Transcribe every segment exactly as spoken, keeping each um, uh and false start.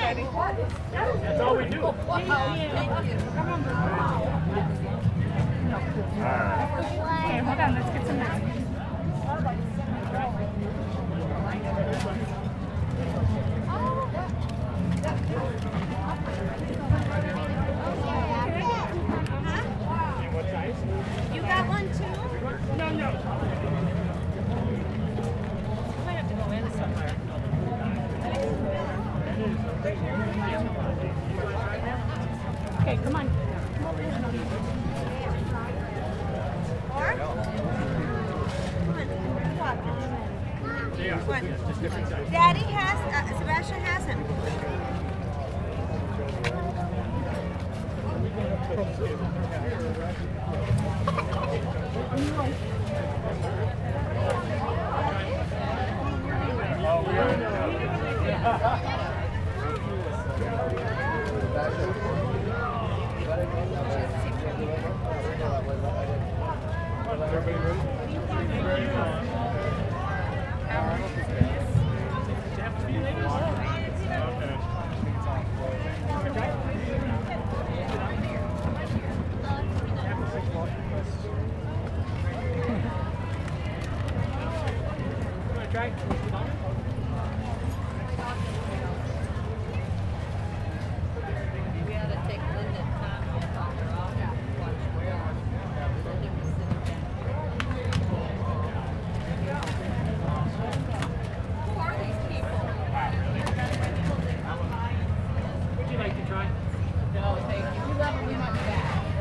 That's all we do. Thank you. Okay, hold on. Let's get some next. You got one too? No, no. might have to go in somewhere. Okay, come on. Or? What? Daddy has, uh, Sebastian has him. We ought to take Linda and Tommy and talk her off and watch where. Linda was sitting down. Who are these people? Would you like to try? No, thank you. We love them. We want you back.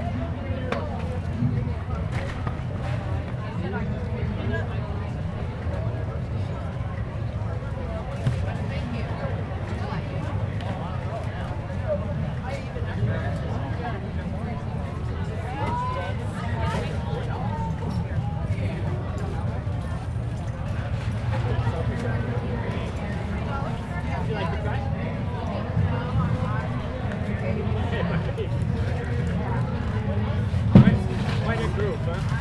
Would you like to try? Quite, quite a group, huh?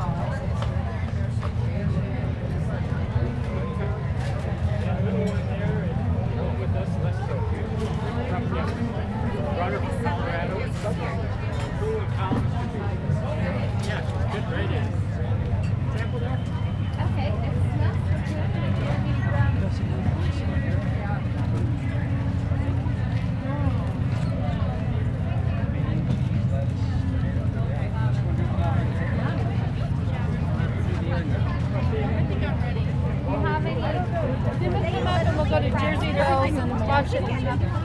Yeah, a little one there and one with us, Lester. From yeah, Roger from Colorado. Who in college? Yeah, she's good right in. Sample there? Okay, it's not. How many? We'll go to Jersey Girls and watch it.